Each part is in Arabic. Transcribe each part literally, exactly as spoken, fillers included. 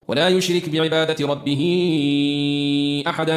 ولا يشرك بعبادة ربه أحدا.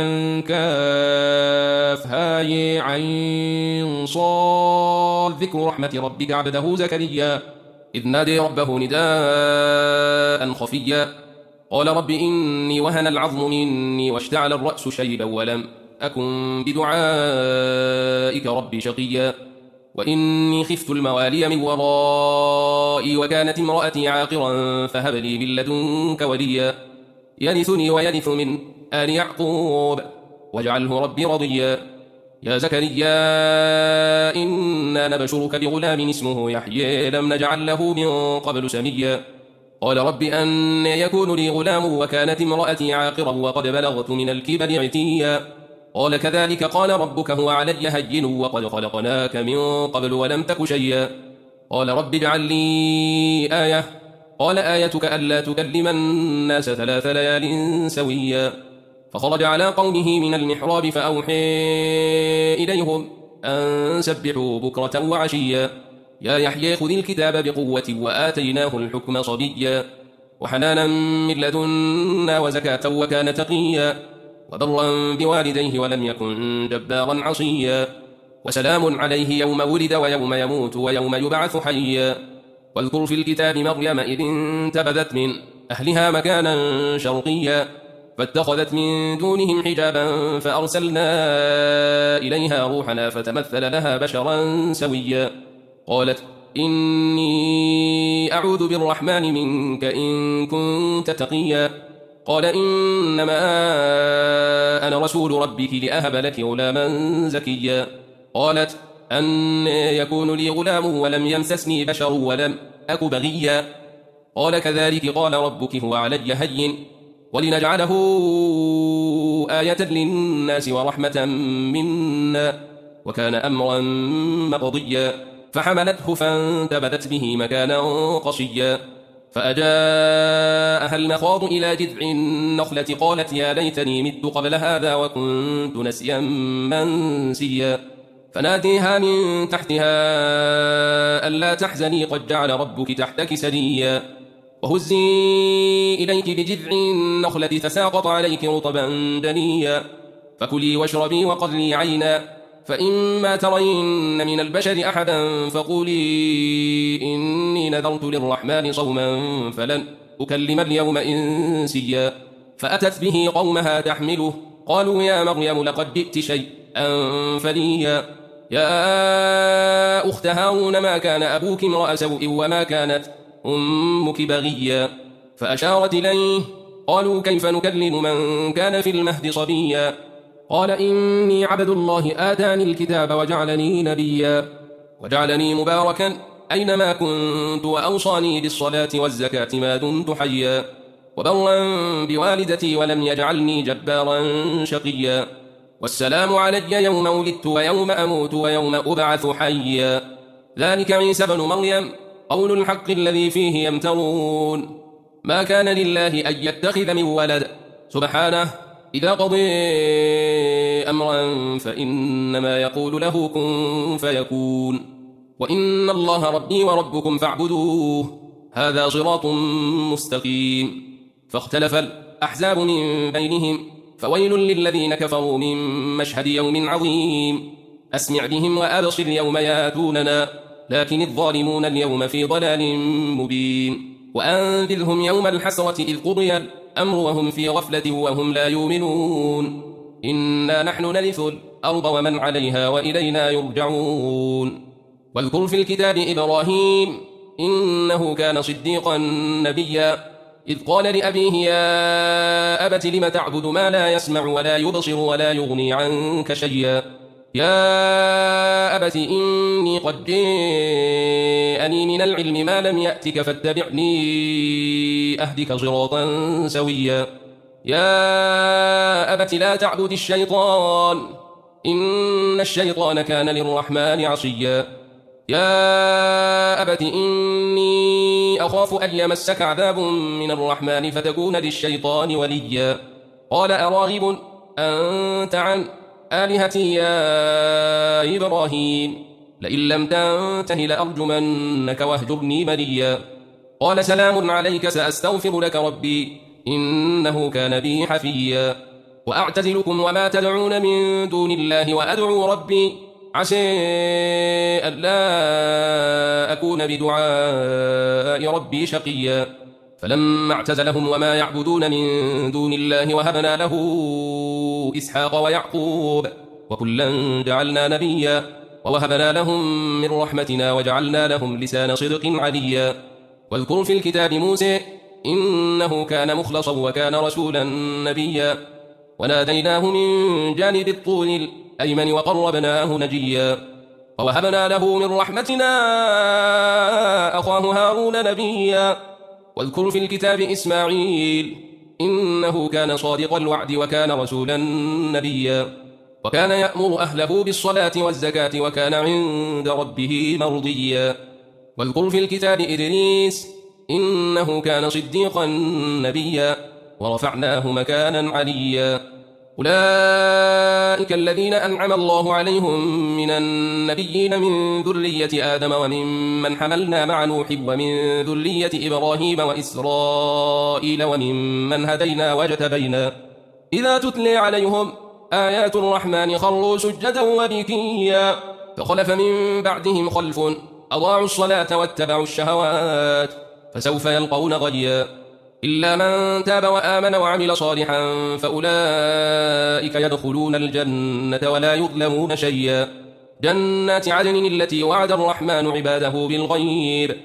كافها يا عين صاد. ذكر رحمة ربك عبده زكريا إذ نادي ربه نداء خفيا قال رب إني وهن العظم مني واشتعل الرأس شيبا ولم أكن بدعائك ربي شقيا وإني خفت الموالي من ورائي وكانت امرأتي عاقرا فهب لي من لدنك وليا يرثني ويرث من آل يعقوب واجعله ربي رضيا يا زكريا إنا نبشرك بغلام اسمه يحيى لم نجعل له من قبل سميا قال رب أن يكون لي غلام وكانت امرأتي عاقرا وقد بلغت من الكبر عتيا قال كذلك قال ربك هو علي هين وقد خلقناك من قبل ولم تك شيئا قال رب اجعل لي آية قال آيتك ألا تكلم الناس ثلاث ليال سويا فخرج على قومه من المحراب فأوحي إليهم أن سبحوا بكرة وعشيا يا يحيى خذ الكتاب بقوة وآتيناه الحكم صبيا وحنانا من لدنا وزكاة وكان تقيا وبرا بوالديه ولم يكن جبارا عصيا وسلام عليه يوم ولد ويوم يموت ويوم يبعث حيا واذكر في الكتاب مريم إذ انتبذت من أهلها مكانا شرقيا فاتخذت من دونهم حجابا فأرسلنا إليها روحنا فتمثل لها بشرا سويا قالت إني أعوذ بالرحمن منك إن كنت تقيا قال إنما أنا رسول ربك لأهب لك غلاما زكيا قالت أن يكون لي غلام ولم يمسسني بشر ولم أك بغيا قال كذلك قال ربك هو علي هين ولنجعله آية للناس ورحمة منا وكان أمرا مقضيا فحملته فانتبذت به مكانا قصيا فأجاءها المخاض إلى جذع النخلة قالت يا ليتني مت قبل هذا وكنت نسيا منسيا فناديها من تحتها ألا تحزني قد جعل ربك تحتك سريا وهزي إليك بجذع النخلة تساقط عليك رطبا دنيا فكلي واشربي وقري عينا فإما ترين من البشر أحدا فقولي إني نذرت للرحمن صوما فلن أكلم اليوم إنسيا فأتت به قومها تحمله قالوا يا مريم لقد جئت شيئا فريا يا أخت هارون ما كان أبوك امرأ سوء وما كانت أمك بغيا فأشارت إليه قالوا كيف نكلم من كان في المهد صبيا قال إني عبد الله آتاني الكتاب وجعلني نبيا وجعلني مباركا أينما كنت وأوصاني بالصلاة والزكاة ما دمت حيا وبرا بوالدتي ولم يجعلني جبارا شقيا والسلام علي يوم ولدت ويوم أموت ويوم أبعث حيا ذلك عيسى بن مريم قول الحق الذي فيه يمترون ما كان لله أن يتخذ من ولد سبحانه إذا قضي أمرا فإنما يقول له كن فيكون وإن الله ربي وربكم فاعبدوه هذا صراط مستقيم فاختلف الأحزاب من بينهم فويل للذين كفروا من مشهد يوم عظيم أسمع بهم وأبصر يوم ياتوننا لكن الظالمون اليوم في ضلال مبين وأنذرهم يوم الحسرة إذ قضي الأمر وهم في غفلة وهم لا يؤمنون إنا نحن نرث الأرض ومن عليها وإلينا يرجعون واذكر في الكتاب إبراهيم إنه كان صديقا نبيا إذ قال لأبيه يا أبت لم تعبد ما لا يسمع ولا يبصر ولا يغني عنك شيئا يا أبت إني قد جاءني من العلم ما لم يأتك فاتبعني أهدك صراطا سويا يا أبت لا تعبد الشيطان إن الشيطان كان للرحمن عصيا يا أبت إني أخاف أن يمسك عذاب من الرحمن فتكون للشيطان وليا قال أراغب أنت عن آلهتي يا إبراهيم لئن لم تنته لأرجمنك واهجرني مليا قال سلام عليك سأستغفر لك ربي إنه كان بي حفيا وأعتزلكم وما تدعون من دون الله وأدعو ربي عسى ألا أكون بدعاء ربي شقيا فلما اعتزلهم وما يعبدون من دون الله وهبنا له إسحاق ويعقوب وكلا جعلنا نبيا ووهبنا لهم من رحمتنا وجعلنا لهم لسان صدق عليا واذكر في الكتاب موسى إنه كان مخلصا وكان رسولا نبيا وناديناه من جانب الطور الأيمن وقربناه نجيا ووهبنا له من رحمتنا أخاه هارون نبيا واذكر في الكتاب إسماعيل إنه كان صادق الوعد وكان رسولا نبيا وكان يأمر أهله بالصلاة والزكاة وكان عند ربه مرضيا واذكر في الكتاب إدريس إنه كان صديقا نبيا ورفعناه مكانا عليا أولئك الذين أنعم الله عليهم من النبيين من ذرية آدم وممن حملنا مع نوح ومن ذرية إبراهيم وإسرائيل وممن هدينا واجتبينا إذا تتلي عليهم آيات الرحمن خروا سجدا وبكيا فخلف من بعدهم خلف أضاعوا الصلاة واتبعوا الشهوات فسوف يلقون غيا إلا من تاب وآمن وعمل صالحا فأولئك يدخلون الجنة ولا يظلمون شيئا جنات عدن التي وعد الرحمن عباده بالغيب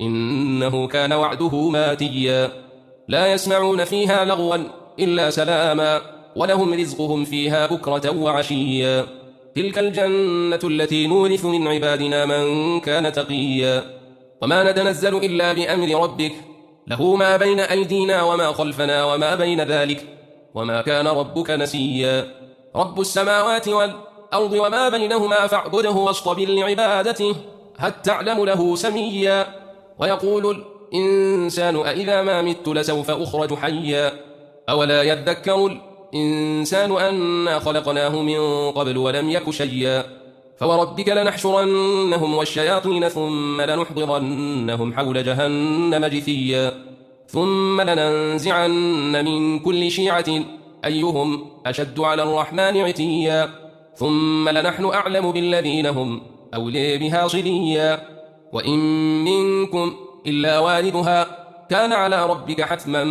إنه كان وعده ماتيا لا يسمعون فيها لغوا إلا سلاما ولهم رزقهم فيها بكرة وعشيا تلك الجنة التي نورث من عبادنا من كان تقيا وما نتنزل إلا بأمر ربك له ما بين أيدينا وما خلفنا وما بين ذلك وما كان ربك نسيا رب السماوات والأرض وما بينهما فاعبده واصطبر لعبادته هل تعلم له سميا ويقول الإنسان أإذا ما مت لسوف أخرج حيا أولا يذكر الإنسان أنا خلقناه من قبل ولم يك شيئا فوربك لنحشرنهم والشياطين ثم لنحضرنهم حول جهنم جثيا ثم لننزعن من كل شيعة أيهم أشد على الرحمن عتيا ثم لنحن أعلم بالذين هم أولي بها صليا وإن منكم إلا واردها كان على ربك حتما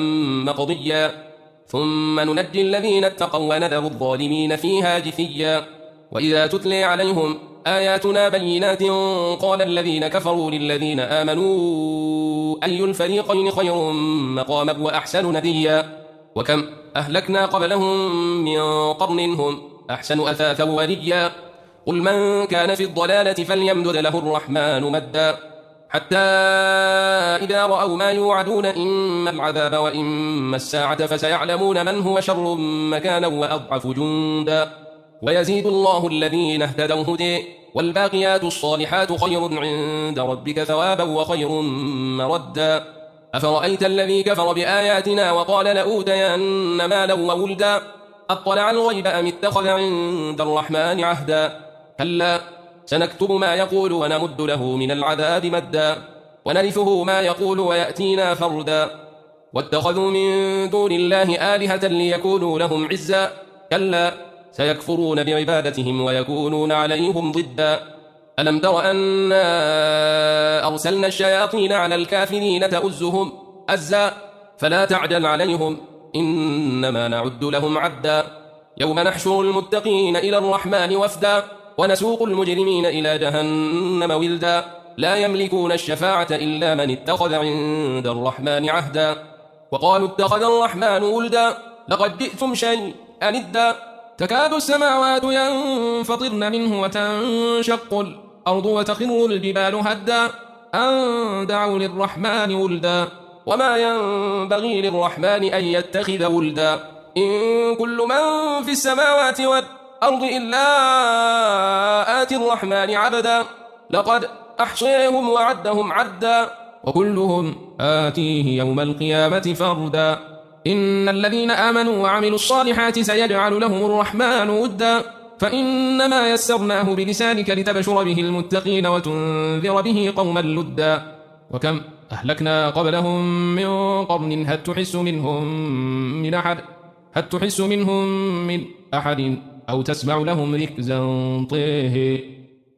مقضيا ثم ننجي الذين اتقوا ونذر الظالمين فيها جثيا وإذا تتلي عليهم آياتنا بينات قال الذين كفروا للذين آمنوا أي الفريقين خير مقاما وأحسن نديا وكم أهلكنا قبلهم من قرن هم أحسن أثاثا وريا قل من كان في الضلالة فليمدد له الرحمن مدا حتى إذا رأوا ما يوعدون إما العذاب وإما الساعة فسيعلمون من هو شر مكانا وأضعف جندا ويزيد الله الذين اهتدوا هدى والباقيات الصالحات خير عند ربك ثوابا وخير مردا أفرأيت الذي كفر بآياتنا وقال لأوتين مالا وولدا أطلع الغيب أم اتخذ عند الرحمن عهدا كلا سنكتب ما يقول ونمد له من العذاب مدا ونرثه ما يقول ويأتينا فردا واتخذوا من دون الله آلهة ليكونوا لهم عزا كلا سيكفرون بعبادتهم ويكونون عليهم ضدا ألم تر أنا أرسلنا الشياطين على الكافرين تؤزهم أزا فلا تعجل عليهم إنما نعد لهم عدا يوم نحشر المتقين إلى الرحمن وفدا ونسوق المجرمين إلى جهنم ولدا لا يملكون الشفاعة إلا من اتخذ عند الرحمن عهدا وقالوا اتخذ الرحمن ولدا لقد جئتم شيئا إدا تكاد السماوات ينفطرن منه وتنشق الأرض وتخر الجبال هدا أن دعوا للرحمن ولدا وما ينبغي للرحمن أن يتخذ ولدا إن كل من في السماوات والأرض إلا آتي الرحمن عبدا لقد أحصيهم وعدهم عدا وكلهم آتيه يوم القيامة فردا إن الذين آمنوا وعملوا الصالحات سيجعل لهم الرحمن ودا فإنما يسرناه بلسانك لتبشر به المتقين وتنذر به قوما لدا وكم أهلكنا قبلهم من قرن هل تحس منهم من أحد هل تحس منهم من أحد أو تسمع لهم ركزا طيه